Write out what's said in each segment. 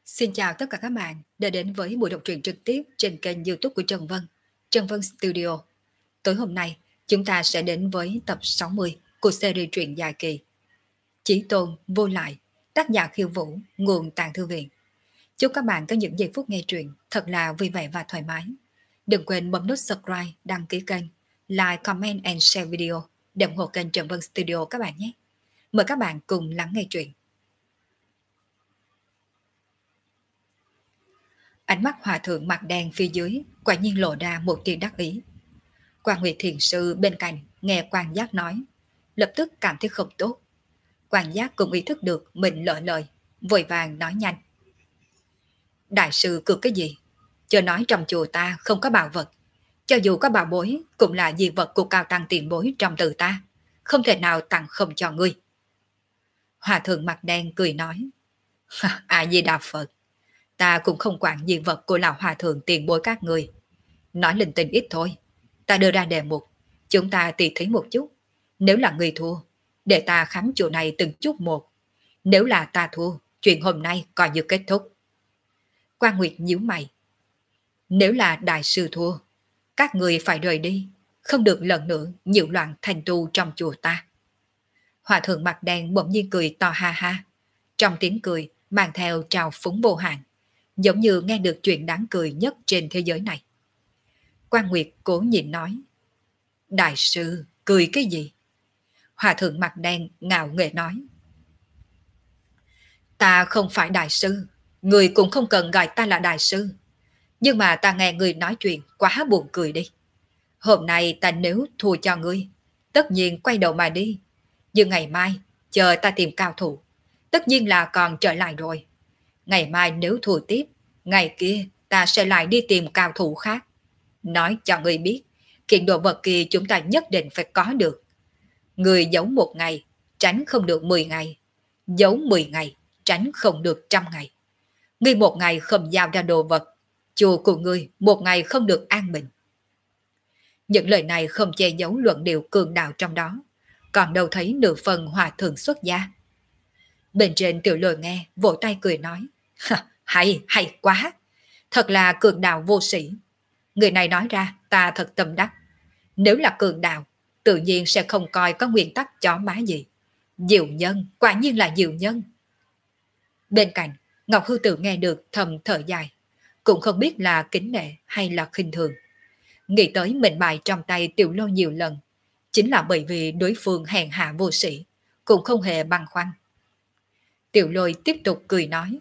Xin chào tất cả các bạn đã đến với buổi đọc truyện trực tiếp trên kênh YouTube của Trần Vân, Trần Vân Studio. Tối hôm nay, chúng ta sẽ đến với tập 60 của series truyện dài kỳ Chí Tôn Vô Lại, tác giả Khiêu Vũ, nguồn Tàng Thư Viện. Chúc các bạn có những giây phút nghe truyện thật là vui vẻ và thoải mái. Đừng quên bấm nút subscribe, đăng ký kênh, like, comment and share video để ủng hộ kênh Trần Vân Studio các bạn nhé. Mời các bạn cùng lắng nghe truyện. Ánh mắt hòa thượng mặt đen phía dưới quả nhiên lộ ra một tia đắc ý. Quan Nguyệt Thiền Sư bên cạnh nghe Quan Giác nói, lập tức cảm thấy không tốt. Quan Giác cũng ý thức được mình lỡ lời, vội vàng nói nhanh. Đại sư cười cái gì? Chờ nói trong chùa ta không có bảo vật. Cho dù có bảo bối cũng là di vật của cao tăng tiền bối trong từ ta. Không thể nào tặng không cho ngươi. Hòa thượng mặt đen cười nói. A-di-đà Phật. Ta cũng không quản di vật của lão hòa thượng tiền bối các người. Nói linh tinh ít thôi. Ta đưa ra đề mục. Chúng ta tỉ thí một chút. Nếu là người thua, để ta khám chỗ này từng chút một. Nếu là ta thua, chuyện hôm nay coi như kết thúc. Quan Nguyệt nhíu mày. Nếu là đại sư thua, các người phải rời đi. Không được lần nữa nhiễu loạn thành tu trong chùa ta. Hòa thượng mặt đen bỗng nhiên cười to ha ha. Trong tiếng cười mang theo trào phúng vô hạn, giống như nghe được chuyện đáng cười nhất trên thế giới này. Quan Nguyệt cố nhịn nói. Đại sư, cười cái gì? Hòa thượng mặt đen ngạo nghễ nói. Ta không phải đại sư, người cũng không cần gọi ta là đại sư. Nhưng mà ta nghe người nói chuyện quá buồn cười đi. Hôm nay ta nếu thua cho ngươi, tất nhiên quay đầu mà đi. Nhưng ngày mai, chờ ta tìm cao thủ, tất nhiên là còn trở lại rồi. Ngày mai nếu thua tiếp, ngày kia ta sẽ lại đi tìm cao thủ khác. Nói cho ngươi biết, kiện đồ vật kia chúng ta nhất định phải có được. Người giấu một ngày, tránh không được 10 ngày. Giấu 10 ngày, tránh không được 100 ngày. Ngươi một ngày không giao ra đồ vật, chùa của ngươi một ngày không được an bình. Những lời này không che giấu luận điệu cường đạo trong đó, còn đâu thấy nửa phần hòa thượng xuất gia. Bên trên Tiểu Lôi nghe, vỗ tay cười nói. Hay quá, thật là cường đạo vô sĩ. Người này nói ra ta thật tâm đắc. Nếu là cường đạo, tự nhiên sẽ không coi có nguyên tắc chó má gì. Diệu nhân, quả nhiên là diệu nhân. Bên cạnh, Ngọc Hư Tử nghe được thầm thở dài, cũng không biết là kính nể hay là khinh thường. Nghĩ tới mình bại trong tay Tiểu Lôi nhiều lần, chính là bởi vì đối phương hèn hạ vô sĩ, cũng không hề băn khoăn. Tiểu Lôi tiếp tục cười nói.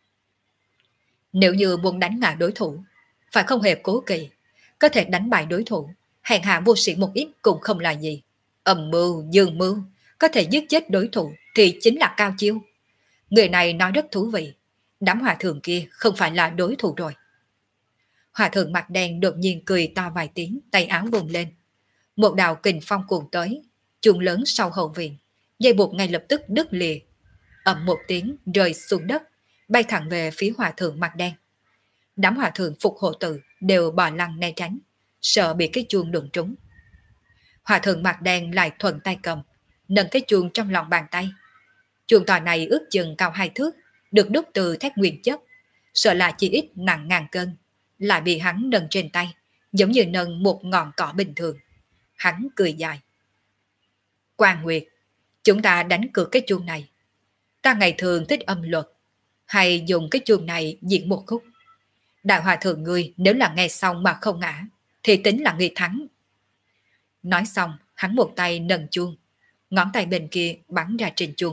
Nếu như muốn đánh ngã đối thủ, phải không hề cố kỵ, có thể đánh bại đối thủ, hèn hạ vô sĩ một ít cũng không là gì. Âm mưu, dương mưu, có thể giết chết đối thủ thì chính là cao chiêu. Người này nói rất thú vị, đám hòa thượng kia không phải là đối thủ rồi. Hòa thượng mặt đen đột nhiên cười to vài tiếng, tay áo vùng lên. Một đạo kình phong cuồn tới, chuông lớn sau hậu viện, dây buộc ngay lập tức đứt lìa. Ầm một tiếng rơi xuống đất, bay thẳng về phía hòa thượng mặt đen. Đám hòa thượng phục hộ tử đều bỏ lăn né tránh, sợ bị cái chuông đụng trúng. Hòa thượng mặt đen lại thuận tay cầm, nâng cái chuông trong lòng bàn tay. Chuông to này ước chừng cao 2 thước, được đúc từ thép nguyên chất, sợ là chỉ ít nặng ngàn cân, lại bị hắn nâng trên tay, giống như nâng một ngọn cỏ bình thường. Hắn cười dài. Quan Nguyệt, chúng ta đánh cược cái chuông này. Ta ngày thường thích âm luật, hay dùng cái chuông này diễn một khúc. Đại hòa thượng ngươi nếu là nghe xong mà không ngã, thì tính là ngươi thắng. Nói xong, hắn một tay nâng chuông, ngón tay bên kia bắn ra trên chuông.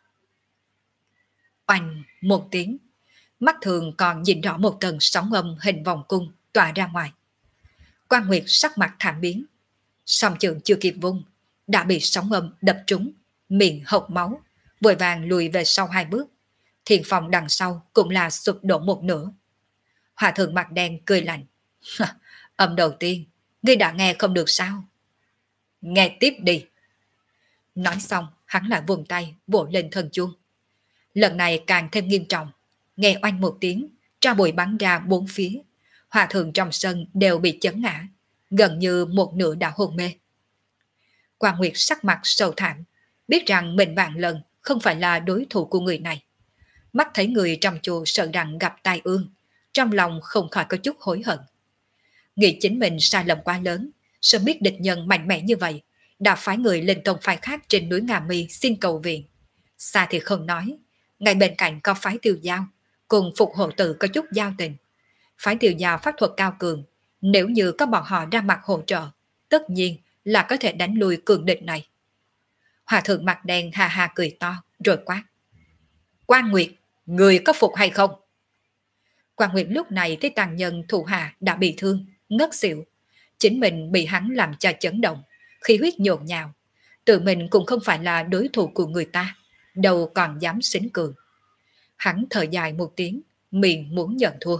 Oanh một tiếng, mắt thường còn nhìn rõ một tầng sóng âm hình vòng cung tỏa ra ngoài. Quan Nguyệt sắc mặt thảm biến, song trường chưa kịp vung, đã bị sóng âm đập trúng, miệng hộc máu, vội vàng lùi về sau 2 bước. Thiền phòng đằng sau cũng là sụp đổ một nửa. Hòa thượng mặt đen cười lạnh. Âm đầu tiên, ngươi đã nghe không được sao? Nghe tiếp đi. Nói xong, hắn lại vùng tay vỗ lên thân chuông. Lần này càng thêm nghiêm trọng, nghe oanh một tiếng, tro bụi bắn ra 4 phía. Hòa thượng trong sân đều bị chấn ngã, gần như một nửa đã hôn mê. Quan Nguyệt sắc mặt sầu thảm, biết rằng mình vạn lần không phải là đối thủ của người này. Mắt thấy người trong chùa sợ rằng gặp tai ương, trong lòng không khỏi có chút hối hận. Nghĩ chính mình sai lầm quá lớn, sớm biết địch nhân mạnh mẽ như vậy, đã phái người lên tông phái khác trên núi Ngà Mi xin cầu viện. Xa thì không nói, ngay bên cạnh có phái Tiêu Giao, cùng Phục Hộ Tử có chút giao tình. Phái Tiêu Giao pháp thuật cao cường, nếu như có bọn họ ra mặt hỗ trợ, tất nhiên là có thể đánh lui cường địch này. Hòa thượng mặt đen ha ha cười to, rồi quát. Quan Nguyệt, người có phục hay không? Quan Nguyệt lúc này thấy tàn nhân thủ hạ đã bị thương, ngất xỉu. Chính mình bị hắn làm cho chấn động, khí huyết nhộn nhào. Tự mình cũng không phải là đối thủ của người ta, đâu còn dám xính cường. Hắn thở dài một tiếng, miệng muốn nhận thua.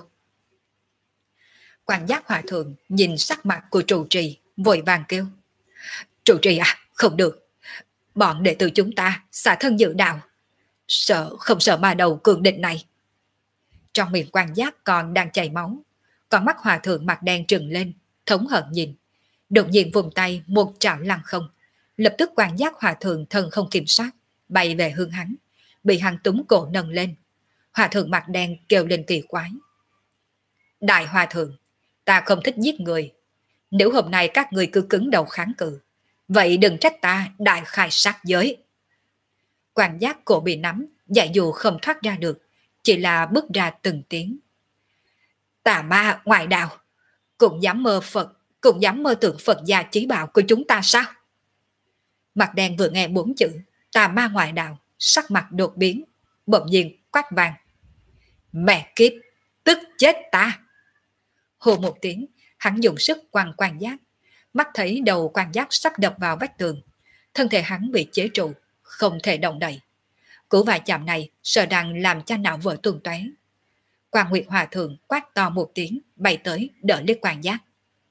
Quan giác hòa thượng nhìn sắc mặt của trụ trì, vội vàng kêu. Trụ trì à, không được. Bọn đệ tử chúng ta xả thân dự đạo. Không sợ ma đầu cường địch này. Trong miệng quan giác còn đang chảy máu. Còn mắt hòa thượng mặt đen trừng lên, thống hận nhìn. Đột nhiên vùng tay một trảo lăng không. Lập tức quan giác hòa thượng thân không kiểm soát, bay về hướng hắn. Bị hắn túm cổ nâng lên. Hòa thượng mặt đen kêu lên kỳ quái. Đại hòa thượng, ta không thích giết người. Nếu hôm nay các người cứ cứng đầu kháng cự, vậy đừng trách ta đại khai sát giới. Quan giác cổ bị nắm, giải dù không thoát ra được, chỉ là bước ra từng tiếng. Tà ma ngoại đạo, cũng dám mơ Phật, cũng dám mơ tưởng Phật gia chí bảo của chúng ta sao? Mặt đen vừa nghe 4 chữ tà ma ngoại đạo, sắc mặt đột biến, bỗng nhiên quát vàng. Mẹ kiếp, tức chết ta! Hô một tiếng, hắn dùng sức quăng quan giác, mắt thấy đầu quan giác sắp đập vào vách tường, thân thể hắn bị chế trụ, không thể động đậy. Cú va chạm này sợ rằng làm cho não vỡ tung tóe. Quan Nguyệt Hòa thượng quát to một tiếng, bay tới đỡ lấy quan giác.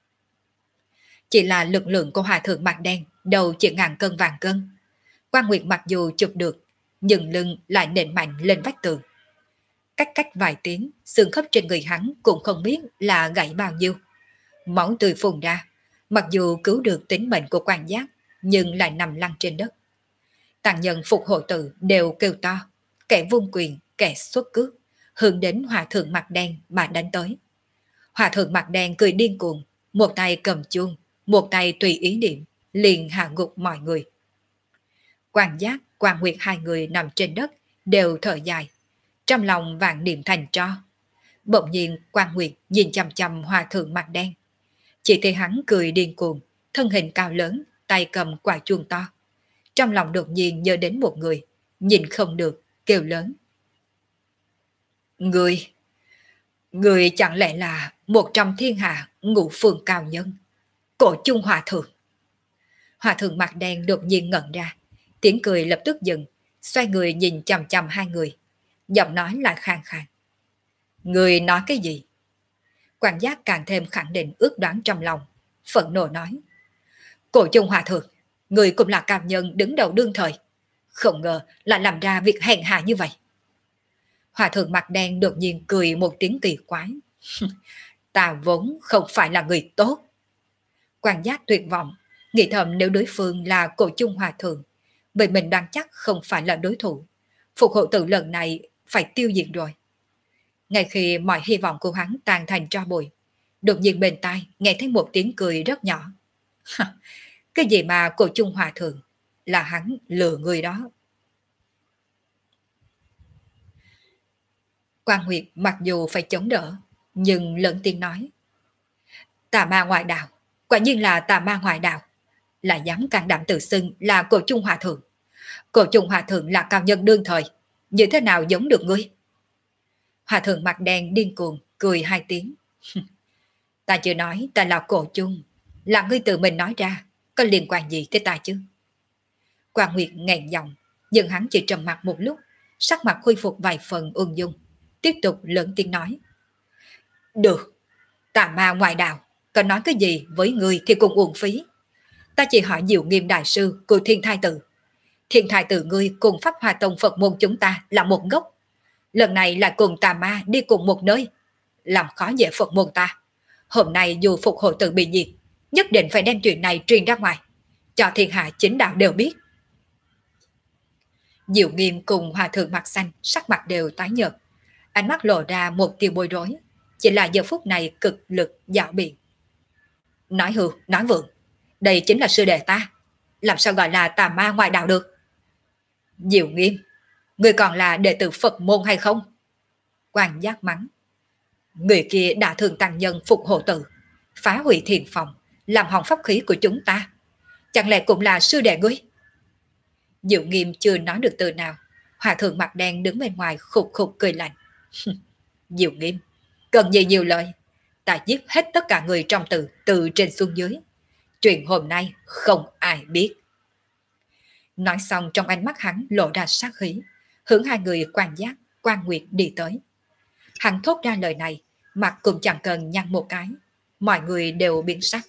Chỉ là lực lượng của Hòa thượng mặt đen, đầu chỉ ngàn cân vàng cân. Quan Nguyệt mặc dù chụp được, nhưng lưng lại nện mạnh lên vách tường. Cách cách vài tiếng, xương khớp trên người hắn cũng không biết là gãy bao nhiêu. Máu tươi phun ra, mặc dù cứu được tính mệnh của quan giác, nhưng lại nằm lăn trên đất. Tàn nhân Phục Hộ Tử đều kêu to, kẻ vung quyền, kẻ xuất cước, hướng đến hòa thượng mặt đen mà đánh tới. Hòa thượng mặt đen cười điên cuồng, một tay cầm chuông, một tay tùy ý niệm, liền hạ gục mọi người. Quan giác, Quan Nguyệt hai người nằm trên đất, đều thở dài, trong lòng vạn niệm thành tro. Bỗng nhiên Quan Nguyệt nhìn chằm chằm hòa thượng mặt đen. Chỉ thấy hắn cười điên cuồng, thân hình cao lớn, tay cầm quả chuông to. Trong lòng đột nhiên nhớ đến một người, nhìn không được, kêu lớn. Người chẳng lẽ là một trong thiên hạ ngũ phương cao nhân, Cổ Chung Hòa thượng? Hòa thượng mặt đen đột nhiên ngẩn ra, tiếng cười lập tức dừng, xoay người nhìn chằm chằm hai người, giọng nói lại khàn khàn. Người nói cái gì? Quan giác càng thêm khẳng định ước đoán trong lòng, phẫn nộ nói. Cổ Chung Hòa thượng, người cũng là cao nhân đứng đầu đương thời, không ngờ lại làm ra việc hèn hạ như vậy. Hòa thượng mặt đen đột nhiên cười một tiếng kỳ quái. Ta vốn không phải là người tốt. Quan giác tuyệt vọng, nghĩ thầm nếu đối phương là Cổ Chung Hòa thượng, vậy mình đoán chắc không phải là đối thủ. Phục Hộ Tử lần này phải tiêu diệt rồi. Ngay khi mọi hy vọng của hắn tan thành tro bụi, đột nhiên bên tai nghe thấy một tiếng cười rất nhỏ. Cái gì mà Cổ Chung Hòa thượng, là hắn lừa người đó. Quan Nguyệt mặc dù phải chống đỡ, nhưng lớn tiếng nói. Tà ma ngoại đạo, quả nhiên là tà ma ngoại đạo, là dám can đảm tự xưng là Cổ Chung Hòa thượng. Cổ Chung Hòa thượng là cao nhân đương thời, như thế nào giống được ngươi? Hòa thượng mặt đen điên cuồng, cười hai tiếng. Ta chưa nói ta là Cổ Chung, là ngươi tự mình nói ra, có liên quan gì tới ta chứ? Quan Nguyệt nghẹn giọng, nhưng hắn chỉ trầm mặt một lúc, sắc mặt khôi phục vài phần ung dung, tiếp tục lớn tiếng nói. Được, tà ma ngoại đạo, có nói cái gì với ngươi thì cũng uổng phí. Ta chỉ hỏi Diệu Nghiêm đại sư của Thiên Thai Tử. Thiên Thai Tử ngươi cùng Pháp Hoa Tông Phật môn chúng ta là một gốc. Lần này lại cùng tà ma đi cùng một nơi, làm khó dễ Phật môn ta. Hôm nay dù Phục Hộ Tử bị diệt, nhất định phải đem chuyện này truyền ra ngoài, cho thiên hạ chính đạo đều biết. Diệu Nghiêm cùng hòa thượng mặt xanh, sắc mặt đều tái nhợt, ánh mắt lộ ra một tia bối rối, chỉ là giờ phút này cực lực dạo biện. Nói hưu, nói vượng, đây chính là sư đệ ta, làm sao gọi là tà ma ngoại đạo được? Diệu Nghiêm, người còn là đệ tử Phật môn hay không? Quan Giác mắng. Người kia đã thường tăng nhân phục hộ tự, phá hủy thiền phòng, làm hỏng pháp khí của chúng ta. Chẳng lẽ cũng là sư đệ ngươi? Diệu Nghiêm chưa nói được từ nào, hòa thượng mặt đen đứng bên ngoài khục khục cười lạnh. Diệu Nghiêm, cần gì nhiều lời, ta giết hết tất cả người trong tự từ trên xuống dưới. Chuyện hôm nay không ai biết. Nói xong trong ánh mắt hắn lộ ra sát khí, hướng hai người Quan Giác, Quan Nguyệt đi tới. Hắn thốt ra lời này, mặt cũng chẳng cần nhăn một cái, mọi người đều biến sắc.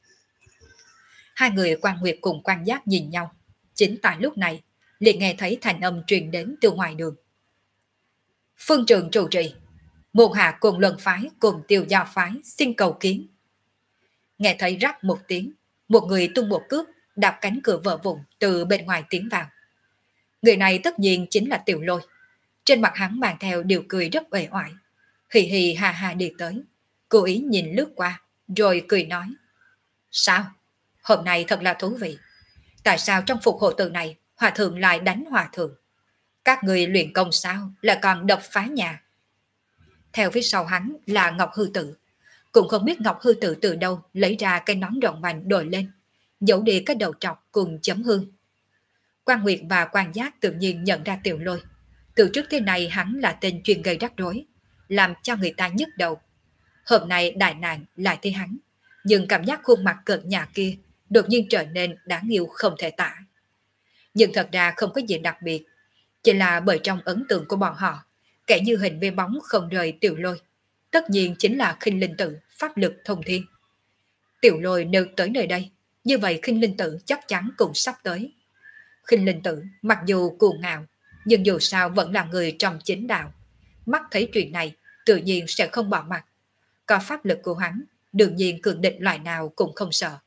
Hai người Quan Nguyệt cùng Quan Giác nhìn nhau, chính tại lúc này liền nghe thấy thành âm truyền đến từ ngoài đường. Phương trường trụ trì, môn hạ cùng Luân phái cùng Tiêu Giao phái xin cầu kiến. Nghe thấy rắc một tiếng, một người tung một cước đạp cánh cửa vỡ vụn từ bên ngoài tiến vào. Người này tất nhiên chính là Tiểu Lôi. Trên mặt hắn mang theo điều cười rất uể oải, hì hì hà hà đi tới, cố ý nhìn lướt qua, rồi cười nói: Sao? Hôm nay thật là thú vị. Tại sao trong phục hộ tự này hòa thượng lại đánh hòa thượng? Các người luyện công sao là còn đập phá nhà? Theo phía sau hắn là Ngọc Hư Tử. Cũng không biết Ngọc Hư Tử từ đâu lấy ra cái nón rộng vành đội lên, giấu đi cái đầu trọc cùng chấm hương. Quan Nguyệt và Quan Giác tự nhiên nhận ra Tiểu Lôi. Từ trước thế này hắn là tên chuyên gây rắc rối, làm cho người ta nhức đầu. Hôm nay đại nạn lại thấy hắn, nhưng cảm giác khuôn mặt cợt nhả kia đột nhiên trở nên đáng yêu không thể tả. Nhưng thật ra không có gì đặc biệt, chỉ là bởi trong ấn tượng của bọn họ, kẻ như hình với bóng không rời Tiểu Lôi, tất nhiên chính là Khinh Linh Tử, pháp lực thông thiên. Tiểu Lôi nếu tới nơi đây, như vậy Khinh Linh Tử chắc chắn cũng sắp tới. Khinh Linh Tử mặc dù cuồng ngạo, nhưng dù sao vẫn là người trong chính đạo. Mắt thấy chuyện này, tự nhiên sẽ không bỏ mặt. Có pháp lực của hắn, đương nhiên cường địch loại nào cũng không sợ.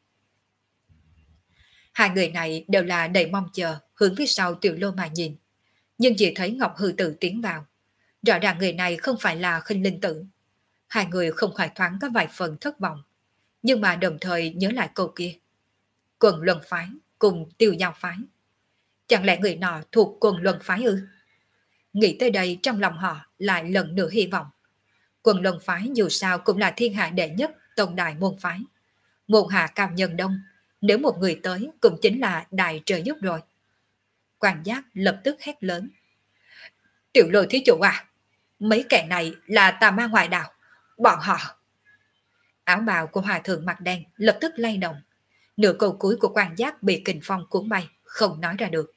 Hai người này đều là đầy mong chờ, hướng phía sau Tiểu Lôi mà nhìn. Nhưng chỉ thấy Ngọc Hư Tử tiến vào. Rõ ràng người này không phải là Khinh Linh Tử. Hai người không khỏi thoáng có vài phần thất vọng, nhưng mà đồng thời nhớ lại câu kia. Quần Luân phái cùng Tiêu Giao phái. Chẳng lẽ người nọ thuộc Quần Luân phái ư? Nghĩ tới đây trong lòng họ lại lần nữa hy vọng. Quần Luân phái dù sao cũng là thiên hạ đệ nhất tông đại môn phái. Môn hạ cao nhân đông, nếu một người tới cũng chính là đại trời giúp rồi. Quan Giác lập tức hét lớn. Tiểu Lôi thí chủ à, mấy kẻ này là tà ma ngoại đạo, bọn họ. Áo bào của hòa thượng mặt đen lập tức lay động. Nửa câu cuối của Quan Giác bị kình phong cuốn bay, không nói ra được.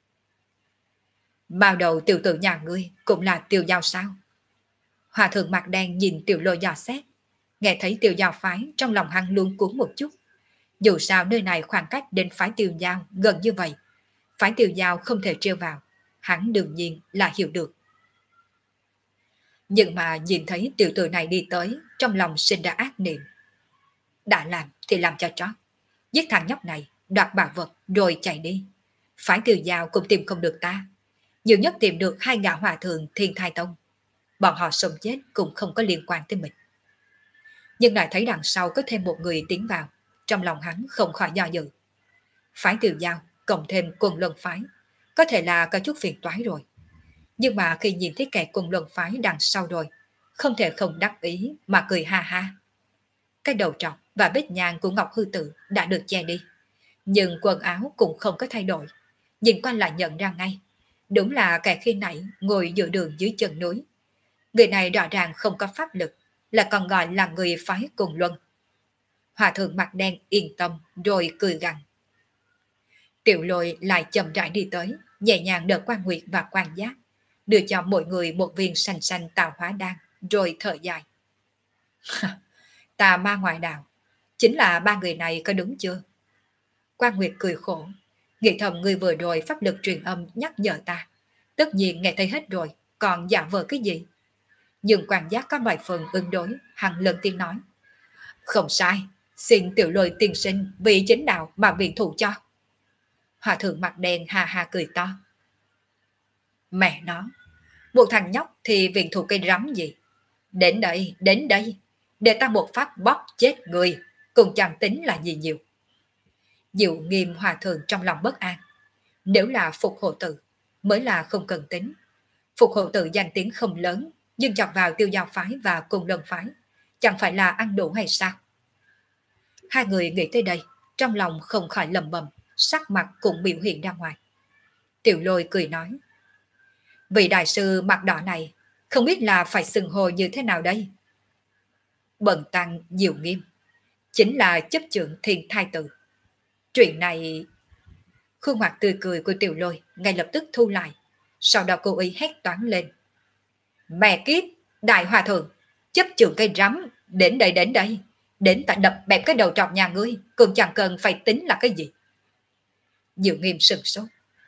Bao đầu tiểu tử nhà ngươi cũng là Tiêu Giao sao? Hòa thượng mặt đen nhìn Tiểu Lôi dò xét, nghe thấy Tiêu Giao phái trong lòng hắn luôn cuốn một chút. Dù sao nơi này khoảng cách đến phái Tiêu Giao gần như vậy, phái Tiêu Giao không thể trêu vào, hắn đương nhiên là hiểu được. Nhưng mà nhìn thấy tiểu tử này đi tới, trong lòng sinh ra ác niệm. Đã làm thì làm cho chót, giết thằng nhóc này, đoạt bảo vật rồi chạy đi. Phái Tiêu Giao cũng tìm không được ta, nhiều nhất tìm được hai gã hòa thượng Thiên Thai Tông. Bọn họ sống chết cũng không có liên quan tới mình. Nhưng lại thấy đằng sau có thêm một người tiến vào, trong lòng hắn không khỏi do dự. Phái Tiêu Giao cộng thêm Quần Luân phái, có thể là có chút phiền toái rồi. Nhưng mà khi nhìn thấy kẻ Quần Luân phái đằng sau rồi, không thể không đắc ý mà cười ha ha. Cái đầu trọc và vết nhang của Ngọc Hư Tử đã được che đi, nhưng quần áo cũng không có thay đổi. Nhìn qua lại nhận ra ngay, đúng là kẻ khi nãy ngồi giữa đường dưới chân núi. Người này rõ ràng không có pháp lực, là còn gọi là người phái Quần Luân. Hòa thượng mặt đen yên tâm rồi cười gằn. Tiểu Lôi lại chậm rãi đi tới, nhẹ nhàng đỡ Quan Nguyệt và Quan Giác, đưa cho mỗi người một viên xanh xanh tạo hóa đan, rồi thở dài. Tà ma ngoại đạo, chính là ba người này có đúng chưa? Quan Nguyệt cười khổ, nghĩ thầm người vừa rồi pháp lực truyền âm nhắc nhở ta, tất nhiên nghe thấy hết rồi, còn giả vờ cái gì? Nhưng Quan Giác có vài phần ứng đối, hắn lần tiên nói. Không sai, xin Tiểu Lôi tiên sinh vì chính đạo mà viện thù cho. Hòa thượng mặt đen hà hà cười to. Mẹ nó, một thằng nhóc thì viện thủ cây rắm gì. Đến đây, để ta một phát bóp chết người, cũng chẳng tính là gì nhiều. Diệu Nghiêm hòa thượng trong lòng bất an. Nếu là Phục Hộ Tự, mới là không cần tính. Phục Hộ Tự danh tiếng không lớn, nhưng chọc vào Tiêu Giao phái và Cùng Lân phái, chẳng phải là ăn đủ hay sao? Hai người nghĩ tới đây, trong lòng không khỏi lầm bầm, sắc mặt cũng biểu hiện ra ngoài. Tiểu Lôi cười nói, vị đại sư mặt đỏ này, không biết là phải xưng hô như thế nào đây? Bần tăng Diệu Nghiêm, chính là chấp trưởng Thiên Thai Tự. Chuyện này... Khuôn mặt tươi cười của Tiểu Lôi ngay lập tức thu lại, sau đó cô ý hét toán lên. Mẹ kiếp, đại hòa thượng, chấp trưởng cây rắm, đến đây, đến ta đập bẹp cái đầu trọc nhà ngươi, cũng chẳng cần phải tính là cái gì. Diệu Nghiêm sừng sốt.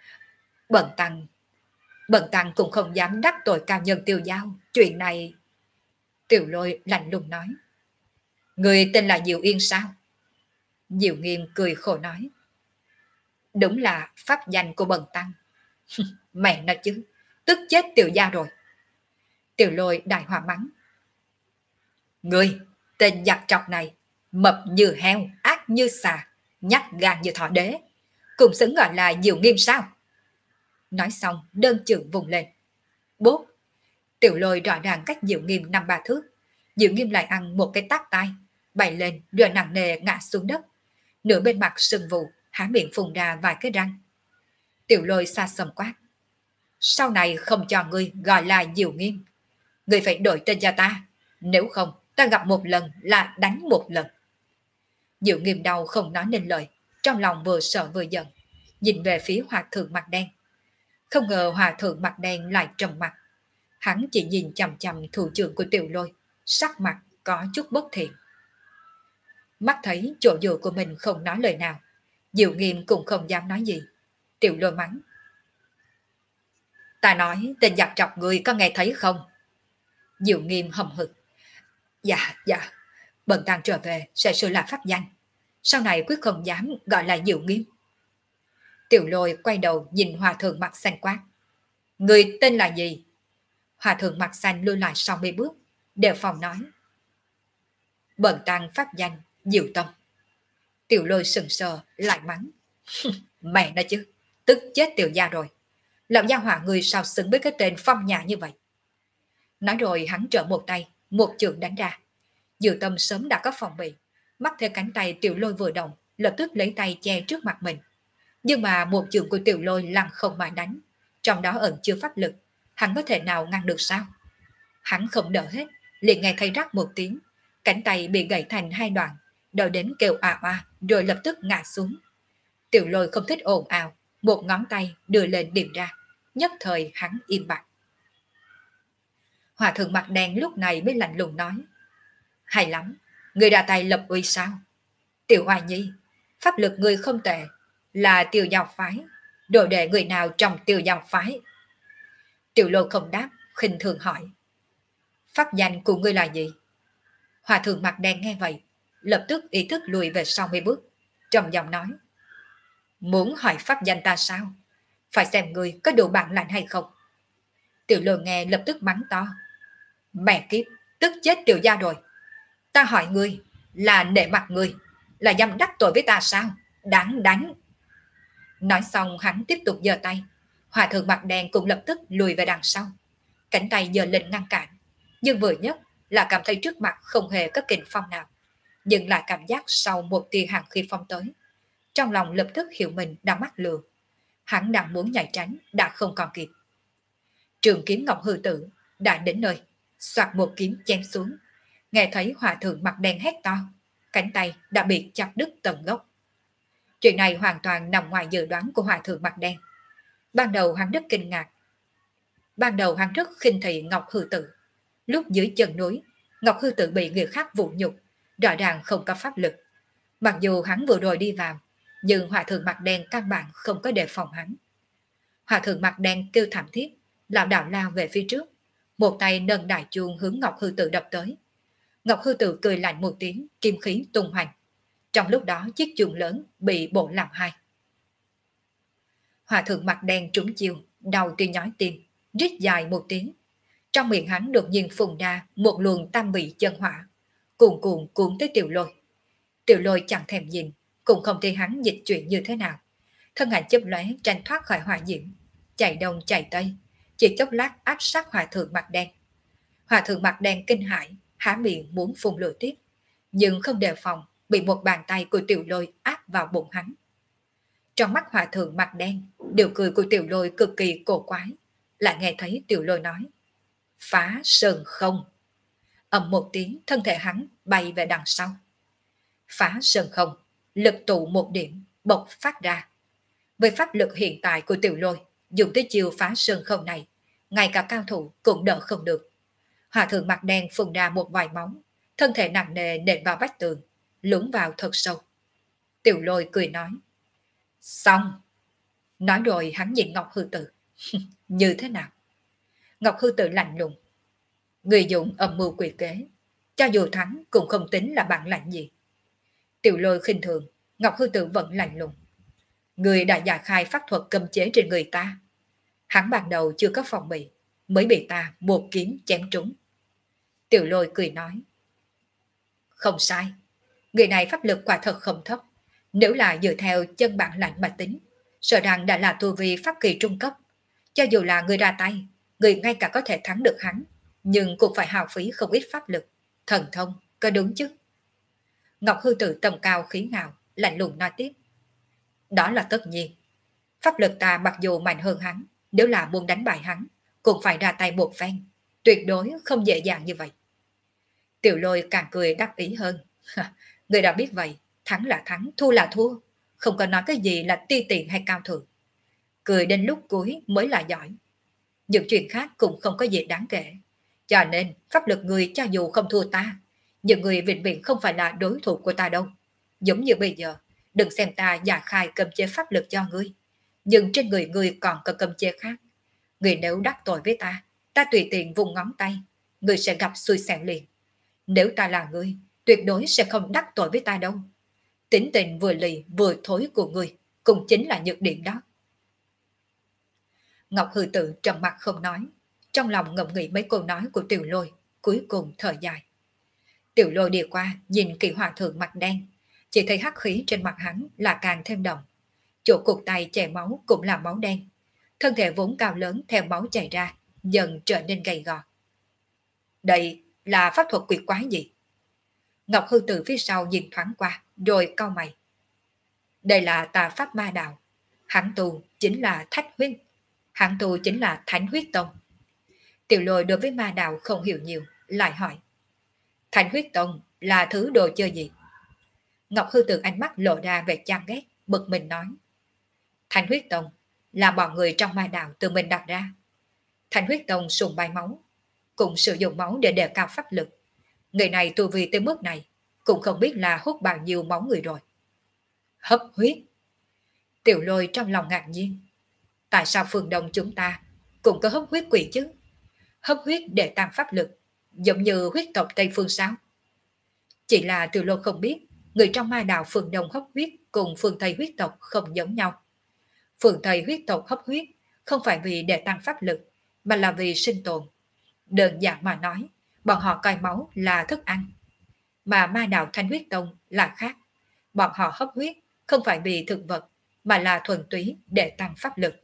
Bần tăng cũng không dám đắc tội cao nhân Tiêu Giao, chuyện này... Tiểu Lôi lạnh lùng nói. Người tên là Diệu Yên sao? Diệu Nghiêm cười khổ nói. Đúng là pháp danh của bần tăng. Mẹ nó chứ, tức chết Tiểu gia rồi. Tiểu Lôi đại hỏa mắng. Người, tên giặc trọc này, mập như heo, ác như xà, nhát gan như thỏ đế, cùng xứng gọi là Diệu Nghiêm sao? Nói xong đơn chưởng vùng lên. Bốp, Tiểu Lôi rõ ràng cách Diệu Nghiêm 5-3 thước. Diệu Nghiêm lại ăn một cái tát tai, bay lên rồi nặng nề ngã xuống đất. Nửa bên mặt sưng vù, há miệng phun ra vài cái răng. Tiểu Lôi xa xăm quát. Sau này không cho ngươi gọi là Diệu Nghiêm. Ngươi phải đổi tên cho ta, nếu không ta gặp một lần là đánh một lần. Diệu Nghiêm đau không nói nên lời, trong lòng vừa sợ vừa giận, nhìn về phía hòa thượng mặt đen. Không ngờ hòa thượng mặt đen lại trầm mặt. Hắn chỉ nhìn chằm chằm thủ trưởng của Tiểu Lôi, sắc mặt có chút bất thiện. Mắt thấy chỗ dựa của mình không nói lời nào, Diệu Nghiêm cũng không dám nói gì. Tiểu Lôi mắng. Ta nói tên giặc trọc người có nghe thấy không? Diệu Nghiêm hầm hực. Dạ, bần tăng trở về sẽ sửa lại pháp danh. Sau này quyết không dám gọi là Diệu Nghiêm. Tiểu Lôi quay đầu nhìn hòa thượng mặt xanh quát. Người tên là gì? Hòa thượng mặt xanh lui lại sau mấy bước, đề phòng nói. Bần tăng pháp danh Diệu Tâm. Tiểu Lôi sừng sờ lại mắng. Mẹ nó chứ, tức chết Tiểu gia rồi. Lão gia hỏa người sao xứng với cái tên phong nhà như vậy? Nói rồi hắn trở một tay, một chưởng đánh ra. Diệu Tâm sớm đã có phòng bị, mắt theo cánh tay Tiểu Lôi vừa động, lập tức lấy tay che trước mặt mình. Nhưng mà một chưởng của Tiểu Lôi lăng không mà đánh, trong đó ẩn chứa pháp lực, hắn có thể nào ngăn được sao? Hắn không đỡ hết, liền nghe thấy rắc một tiếng, cánh tay bị gãy thành hai đoạn, đợi đến kêu à oa, rồi lập tức ngã xuống. Tiểu Lôi không thích ồn ào, một ngón tay đưa lên điểm ra, nhất thời hắn im bặt. Hòa thượng mặt đen lúc này mới lạnh lùng nói. Hay lắm, người ra tay lập uy sao? Tiểu Hoài Nhi, pháp lực người không tệ, là Tiêu Giao phái, đồ đệ người nào trong Tiêu Giao phái? Tiểu Lôi không đáp, khinh thường hỏi. Pháp danh của ngươi là gì? Hòa thượng mặt đen nghe vậy, lập tức ý thức lùi về sau mấy bước, trầm giọng nói. Muốn hỏi pháp danh ta sao? Phải xem ngươi có đủ bản lĩnh hay không. Tiểu Lôi nghe lập tức mắng to. Mẹ kiếp, tức chết Tiểu gia rồi. Ta hỏi ngươi, là nể mặt ngươi, là dám đắc tội với ta sao? Đáng đánh. Nói xong hắn tiếp tục giơ tay. Hòa thượng mặt đen cũng lập tức lùi về đằng sau. Cánh tay giơ lên ngăn cản. Nhưng vừa nhất là cảm thấy trước mặt không hề có kình phong nào. Nhưng lại cảm giác sau một tia hàng khi phong tới. Trong lòng lập tức hiểu mình đã mắc lừa. Hắn đang muốn nhảy tránh đã không còn kịp. Trường kiếm Ngọc Hư Tử đã đến nơi, xoạt một kiếm chém xuống. Nghe thấy hòa thượng mặt đen hét to, cánh tay đã bị chặt đứt tận gốc. Chuyện này hoàn toàn nằm ngoài dự đoán của hòa thượng mặt đen. Ban đầu hắn rất kinh ngạc. Ban đầu hắn rất khinh thị Ngọc Hư Tử. Lúc dưới chân núi, Ngọc Hư Tử bị người khác vũ nhục, rõ ràng không có pháp lực. Mặc dù hắn vừa rồi đi vào, nhưng hòa thượng mặt đen căn bản không có đề phòng hắn. Hòa thượng mặt đen kêu thảm thiết, lão đạo lao về phía trước, một tay nâng đại chuông hướng Ngọc Hư Tử đập tới. Ngọc Hư Tử cười lạnh một tiếng, kim khí tung hoành. Trong lúc đó chiếc chuông lớn bị bổ làm hai. Hòa thượng mặt đen trúng chiêu, đầu tuy nhói tim, rít dài một tiếng. Trong miệng hắn đột nhiên phun ra một luồng tam bị chân hỏa, cuồn cuộn cuốn tới Tiểu Lôi. Tiểu Lôi chẳng thèm nhìn, cũng không thấy hắn dịch chuyển như thế nào. Thân ảnh chớp lóe tranh thoát khỏi hỏa diễm, chạy đông chạy tây, chỉ chốc lát áp sát hòa thượng mặt đen. Hòa thượng mặt đen kinh hãi, há miệng muốn phun lửa tiếp, nhưng không đề phòng, bị một bàn tay của Tiểu Lôi áp vào bụng hắn. Trong mắt hòa thượng mặt đen, điều cười của Tiểu Lôi cực kỳ cổ quái, lại nghe thấy Tiểu Lôi nói: phá sơn không. Ầm một tiếng, thân thể hắn bay về đằng sau. Phá sơn không, lực tụ một điểm, bộc phát ra. Với pháp lực hiện tại của Tiểu Lôi, dùng tới chiêu phá sơn không này, ngay cả cao thủ cũng đỡ không được. Hòa thượng mặt đen phun ra một vài móng, thân thể nặng nề nện vào vách tường, lún vào thật sâu. Tiểu Lôi cười nói: xong. Nói rồi hắn nhìn Ngọc Hư Tử. Như thế nào? Ngọc Hư Tử lạnh lùng: người dùng âm mưu quỷ kế, cho dù thắng cũng không tính là bản lãnh gì. Tiểu Lôi khinh thường, Ngọc Hư Tử vẫn lạnh lùng: người đã giả khai pháp thuật cấm chế trên người ta. Hắn ban đầu chưa có phòng bị, mới bị ta một kiếm chém trúng. Tiểu Lôi cười nói: không sai, người này pháp lực quả thật không thấp. Nếu là dựa theo chân bản lãnh mà tính, sợ rằng đã là tu vi pháp kỳ trung cấp. Cho dù là người ra tay, người ngay cả có thể thắng được hắn, nhưng cũng phải hao phí không ít pháp lực, thần thông, có đúng chứ? Ngọc Hư Tử tầm cao khí ngạo, lạnh lùng nói tiếp: đó là tất nhiên. Pháp lực ta mặc dù mạnh hơn hắn, nếu là muốn đánh bại hắn, cũng phải ra tay một phen, tuyệt đối không dễ dàng như vậy. Tiểu Lôi càng cười đắc ý hơn: người đã biết vậy, thắng là thắng, thua là thua, không có nói cái gì là ti tiện hay cao thượng. Cười đến lúc cuối mới là giỏi. Những chuyện khác cũng không có gì đáng kể. Cho nên pháp lực người cho dù không thua ta, những người vĩnh viễn không phải là đối thủ của ta đâu. Giống như bây giờ, đừng xem ta giả khai cấm chế pháp lực cho ngươi, nhưng trên người ngươi còn có cấm chế khác. Ngươi nếu đắc tội với ta, ta tùy tiện vùng ngón tay, ngươi sẽ gặp xui xẻo liền. Nếu ta là ngươi, tuyệt đối sẽ không đắc tội với ta đâu. Tính tình vừa lì vừa thối của ngươi cũng chính là nhược điểm đó. Ngọc Hư Tử trầm mặt không nói, trong lòng ngẫm nghĩ mấy câu nói của Tiểu Lôi, cuối cùng thở dài. Tiểu Lôi đi qua nhìn kỳ hòa thượng mặt đen, chỉ thấy hắc khí trên mặt hắn là càng thêm đậm. Chỗ cụt tay chảy máu cũng là máu đen. Thân thể vốn cao lớn theo máu chảy ra, dần trở nên gầy gò. Đây là pháp thuật quỷ quái gì? Ngọc Hư Tử phía sau nhìn thoáng qua, rồi cau mày. Đây là tà pháp ma đạo. Hắn tu chính là Thách Huyết. Hắn tu chính là Thánh Huyết Tông. Tiểu Lôi đối với ma đạo không hiểu nhiều, lại hỏi: Thánh Huyết Tông là thứ đồ chơi gì? Ngọc Hư Tử ánh mắt lộ ra vẻ chán ghét, bực mình nói: Thánh Huyết Tông là bọn người trong ma đạo tự mình đặt ra. Thánh Huyết Tông sùng bái máu, cũng sử dụng máu để đề cao pháp lực. Người này tu vi tới mức này, cũng không biết là hút bao nhiêu máu người rồi. Hấp huyết. Tiểu Lôi trong lòng ngạc nhiên. Tại sao phương Đông chúng ta cũng có hấp huyết quỷ chứ? Hấp huyết để tăng pháp lực, giống như huyết tộc Tây Phương sao? Chỉ là Tiểu Lôi không biết, người trong ma đạo phương Đông hấp huyết cùng phương Tây huyết tộc không giống nhau. Phương Tây huyết tộc hấp huyết không phải vì để tăng pháp lực, mà là vì sinh tồn. Đơn giản mà nói, bọn họ coi máu là thức ăn. Mà ma đạo Thanh Huyết Tông là khác. Bọn họ hấp huyết không phải vì thực vật, mà là thuần túy để tăng pháp lực.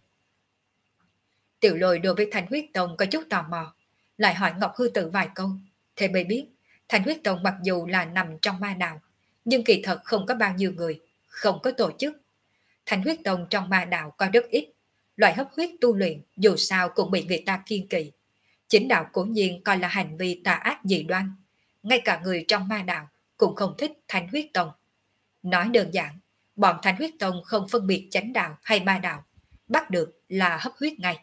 Tiểu Lôi đối với Thanh Huyết Tông có chút tò mò, lại hỏi Ngọc Hư Tử vài câu. Thế mới biết, Thanh Huyết Tông mặc dù là nằm trong ma đạo, nhưng kỳ thật không có bao nhiêu người, không có tổ chức. Thanh Huyết Tông trong ma đạo có rất ít, loại hấp huyết tu luyện dù sao cũng bị người ta kiêng kỵ. Chính đạo cố nhiên coi là hành vi tà ác dị đoan, ngay cả người trong ma đạo cũng không thích Thanh Huyết Tông. Nói đơn giản, bọn Thanh Huyết Tông không phân biệt chánh đạo hay ma đạo, bắt được là hấp huyết ngay.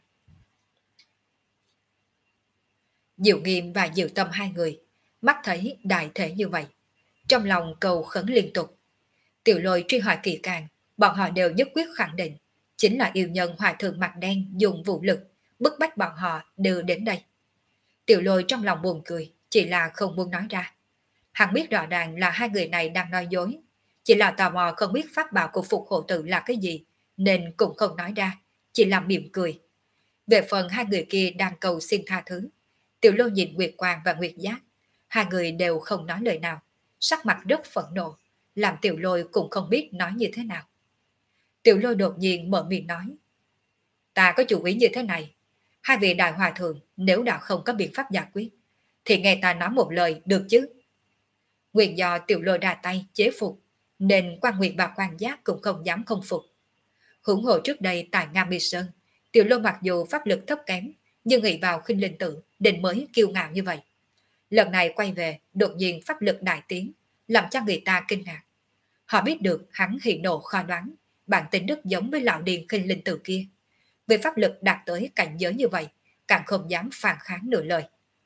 Diệu Nghiêm và Diệu Tâm hai người, mắt thấy đại thể như vậy, trong lòng cầu khấn liên tục. Tiểu Lôi truy hỏi kỳ càng, bọn họ đều nhất quyết khẳng định, chính là yêu nhân hòa thượng mặt đen dùng vũ lực, bức bách bọn họ đưa đến đây. Tiểu Lôi trong lòng buồn cười, chỉ là không muốn nói ra. Hắn biết rõ ràng là hai người này đang nói dối, chỉ là tò mò không biết pháp bảo của Phục Hộ Tự là cái gì, nên cũng không nói ra, chỉ làm mỉm cười. Về phần hai người kia đang cầu xin tha thứ, Tiểu Lôi nhìn Nguyệt Quang và Nguyệt Giác, hai người đều không nói lời nào, sắc mặt rất phẫn nộ, làm Tiểu Lôi cũng không biết nói như thế nào. Tiểu Lôi đột nhiên mở miệng nói, ta có chủ ý như thế này, hai vị đại hòa thượng nếu đã không có biện pháp giải quyết, thì nghe ta nói một lời được chứ. Nguyện do Tiểu Lôi đà tay chế phục, nên Quan Nguyệt và Quan Giác cũng không dám không phục. Hưởng hộ trước đây tại Nga Mi Sơn, Tiểu Lôi mặc dù pháp lực thấp kém, nhưng nghĩ vào khinh linh tử nên mới kiêu ngạo như vậy. Lần này quay về, đột nhiên pháp lực đại tiến, làm cho người ta kinh ngạc. Họ biết được hắn hỉ nộ khó đoán, bản tính rất giống với lão điền khinh linh tử kia. Về pháp lực đạt tới cảnh giới như vậy, càng không dám phản kháng nửa lời.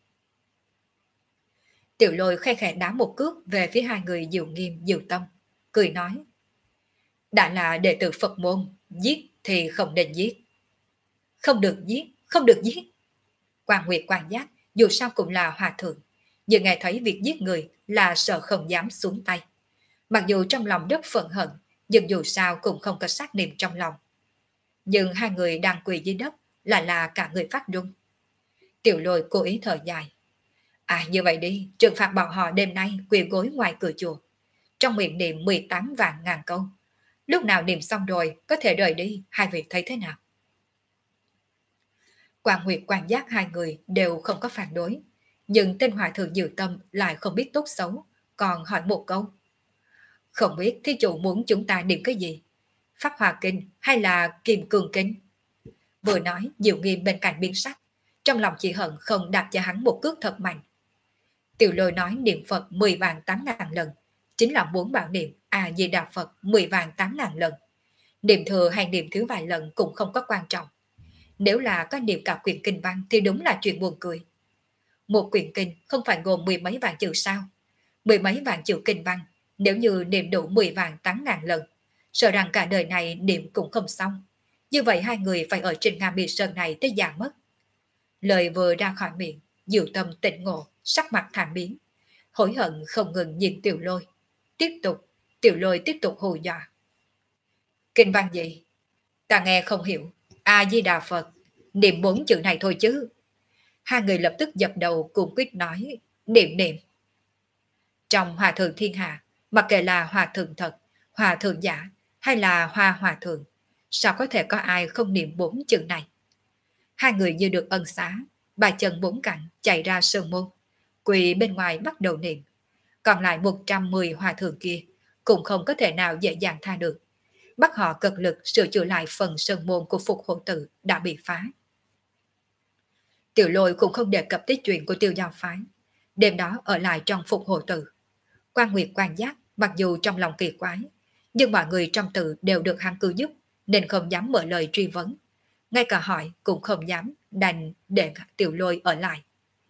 Tiểu Lôi khe khẽ đá một cước về phía hai người Diệu Nghiêm, Diệu Tâm, cười nói, đã là đệ tử Phật môn, giết thì không nên giết. Không được giết, không được giết. Quan Nguyệt Quan Giác dù sao cũng là hòa thượng, nhưng nghe thấy việc giết người là sợ không dám xuống tay. Mặc dù trong lòng rất phẫn hận, nhưng dù sao cũng không có sát niệm trong lòng. Nhưng hai người đang quỳ dưới đất lại là cả người phát run. Tiểu Lôi cố ý thở dài. À như vậy đi, trừng phạt bọn họ đêm nay quỳ gối ngoài cửa chùa, trong miệng niệm 18 vạn ngàn câu. Lúc nào niệm xong rồi có thể rời đi, hai vị thấy thế nào? Quan Nguyệt Quan Giác hai người đều không có phản đối, nhưng tên hòa thượng Diệu Tâm lại không biết tốt xấu, còn hỏi một câu. Không biết thí chủ muốn chúng ta niệm cái gì? Pháp Hòa Kinh hay là Kim Cương Kinh? Vừa nói, Diệu Nghiêm bên cạnh biến sắc, trong lòng chỉ hận không đạp cho hắn một cước thật mạnh. Tiểu Lôi nói niệm Phật 10 vạn 8 ngàn lần, chính là muốn bảo niệm A Di Đà Phật 10 vạn 8 ngàn lần. Niệm thừa hay niệm thiếu vài lần cũng không có quan trọng. Nếu là có niệm cả quyển kinh văn thì đúng là chuyện buồn cười. Một quyển kinh không phải gồm mười mấy vạn chữ sao? Mười mấy vạn chữ kinh văn, nếu như niệm đủ 10 vạn 8 ngàn lần, sợ rằng cả đời này niệm cũng không xong. Như vậy hai người phải ở trên Nga Mi Sơn này tới già mất. Lời vừa ra khỏi miệng, Diệu Tâm tỉnh ngộ, sắc mặt thảm biến, hối hận không ngừng nhìn Tiểu Lôi. Tiểu Lôi tiếp tục hù dọa. Kinh văn gì? Ta nghe không hiểu. A Di Đà Phật, niệm 4 chữ này thôi chứ. Hai người lập tức dập đầu cùng quyết nói, niệm niệm. Trong hòa thượng thiên hạ, mặc kệ là hòa thượng thật, hòa thượng giả hay là hoa hòa thượng, sao có thể có ai không niệm 4 chữ này? Hai người như được ân xá, bài chân bốn cạnh chạy ra sơn môn, quỳ bên ngoài bắt đầu niệm. Còn lại 110 hòa thượng kia cũng không có thể nào dễ dàng tha được, bắt họ cực lực sửa chữa lại phần sơn môn của Phục Hộ Tự đã bị phá. Tiểu Lôi cũng không đề cập tới chuyện của Tiêu Giao phái, đêm đó ở lại trong Phục Hộ Tự. Quan Nguyệt Quan Giác mặc dù trong lòng kỳ quái, nhưng mọi người trong tự đều được hắn cứu giúp, nên không dám mở lời truy vấn. Ngay cả hỏi cũng không dám, đành để Tiểu Lôi ở lại.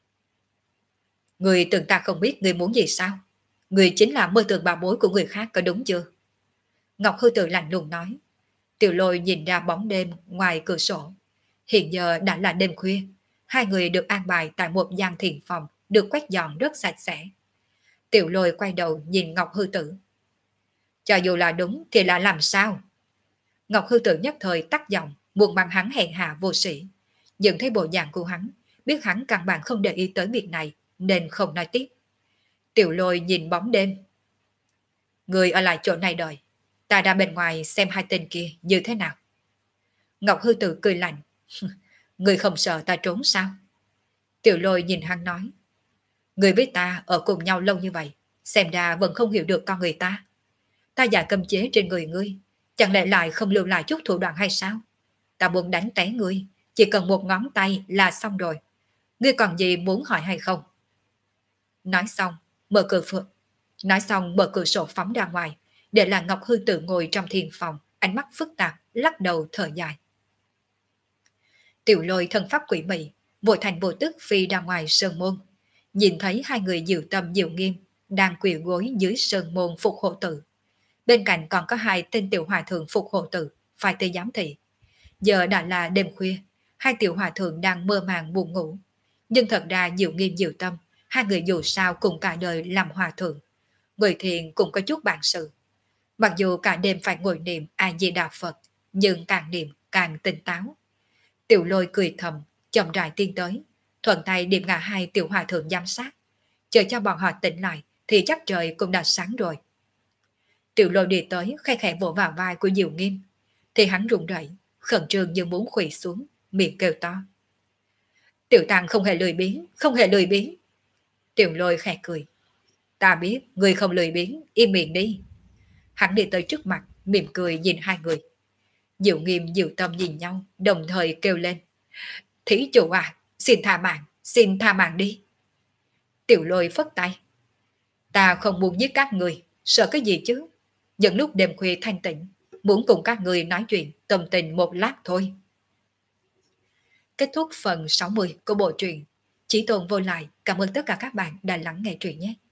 Người tưởng ta không biết người muốn gì sao? Người chính là mơ tưởng bảo bối của người khác có đúng chưa? Ngọc Hư Tử lạnh lùng nói. Tiểu Lôi nhìn ra bóng đêm ngoài cửa sổ. Hiện giờ đã là đêm khuya, hai người được an bài tại một gian thiền phòng được quét dọn rất sạch sẽ. Tiểu Lôi quay đầu nhìn Ngọc Hư Tử. Cho dù là đúng thì là làm sao? Ngọc Hư Tử nhất thời tắt giọng, buồn bằng hắn hèn hạ vô sĩ. Nhưng thấy bộ dạng của hắn, biết hắn căn bản không để ý tới việc này, nên không nói tiếp. Tiểu Lôi nhìn bóng đêm. Người ở lại chỗ này đợi, ta ra bên ngoài xem hai tên kia như thế nào. Ngọc Hư Tử cười lạnh. Người không sợ ta trốn sao? Tiểu Lôi nhìn hắn nói. Người với ta ở cùng nhau lâu như vậy, xem ra vẫn không hiểu được con người ta. Ta giả cầm chế trên người ngươi, chẳng lẽ lại không lưu lại chút thủ đoạn hay sao? Ta muốn đánh té ngươi, chỉ cần một ngón tay là xong rồi. Ngươi còn gì muốn hỏi hay không? Nói xong, mở cửa sổ phóng ra ngoài, để là Ngọc Hư Tử ngồi trong thiền phòng, ánh mắt phức tạp, lắc đầu thở dài. Tiểu Lôi thân pháp quỷ mị, vội thành vô tức phi ra ngoài sơn môn, nhìn thấy hai người Diệu Tâm Diệu Nghiêm đang quỳ gối dưới sơn môn Phục Hộ Tự. Bên cạnh còn có hai tên tiểu hòa thượng Phục Hộ Tự phải tới giám thị. Giờ đã là đêm khuya, hai tiểu hòa thượng đang mơ màng buồn ngủ. Nhưng thật ra Diệu Nghiêm Diệu Tâm, hai người dù sao cùng cả đời làm hòa thượng. Người thiền cũng có chút bản sự. Mặc dù cả đêm phải ngồi niệm A Di Đà Phật, nhưng càng niệm càng tỉnh táo. Tiểu Lôi cười thầm, chậm rãi tiến tới, thuận tay điểm ngã hai tiểu hòa thượng giám sát. Chờ cho bọn họ tỉnh lại thì chắc trời cũng đã sáng rồi. Tiểu Lôi đi tới khe khẽ vỗ vào vai của Diệu Nghiêm, thì hắn run rẩy, khẩn trương như muốn khuỵu xuống, miệng kêu to. Tiểu Tăng không hề lười biếng, không hề lười biếng. Tiểu Lôi khẽ cười. Ta biết, người không lười biếng, im miệng đi. Hắn đi tới trước mặt, mỉm cười nhìn hai người. Diệu Nghiêm Diệu Tâm nhìn nhau, đồng thời kêu lên. Thí chủ à, xin tha mạng đi. Tiểu Lôi phất tay. Ta không muốn giết các người, sợ cái gì chứ? Những lúc đêm khuya thanh tịnh, muốn cùng các người nói chuyện, tâm tình một lát thôi. Kết thúc phần 60 của bộ truyện Chí Tôn Vô Lại. Cảm ơn tất cả các bạn đã lắng nghe truyện nhé.